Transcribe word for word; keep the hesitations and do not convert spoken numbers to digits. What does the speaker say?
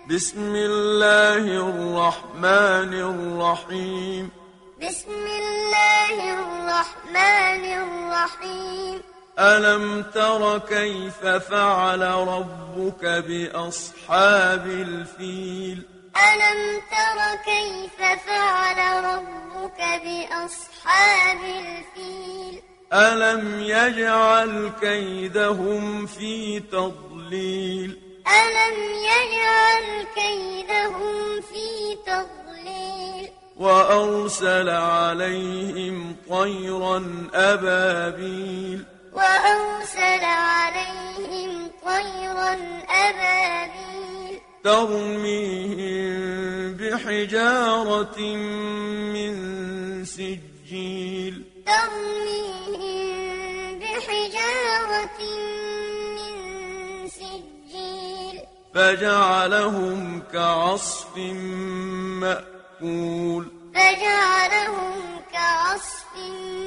بسم الله الرحمن الرحيم بسم الله الرحمن الرحيم ألم تر كيف فعل ربك بأصحاب الفيل ألم تر كيف فعل ربك بأصحاب الفيل ألم يجعل كيدهم في تضليل ألم يجعل كيدهم في تضليل وأرسل عليهم طيرا أبابيل وأرسل عليهم طيرا أبابيل ترميهم بحجارة من سجيل ترميهم بحجارة من سجيل فجعلهم كعصف مأكول فجعلهم كعصف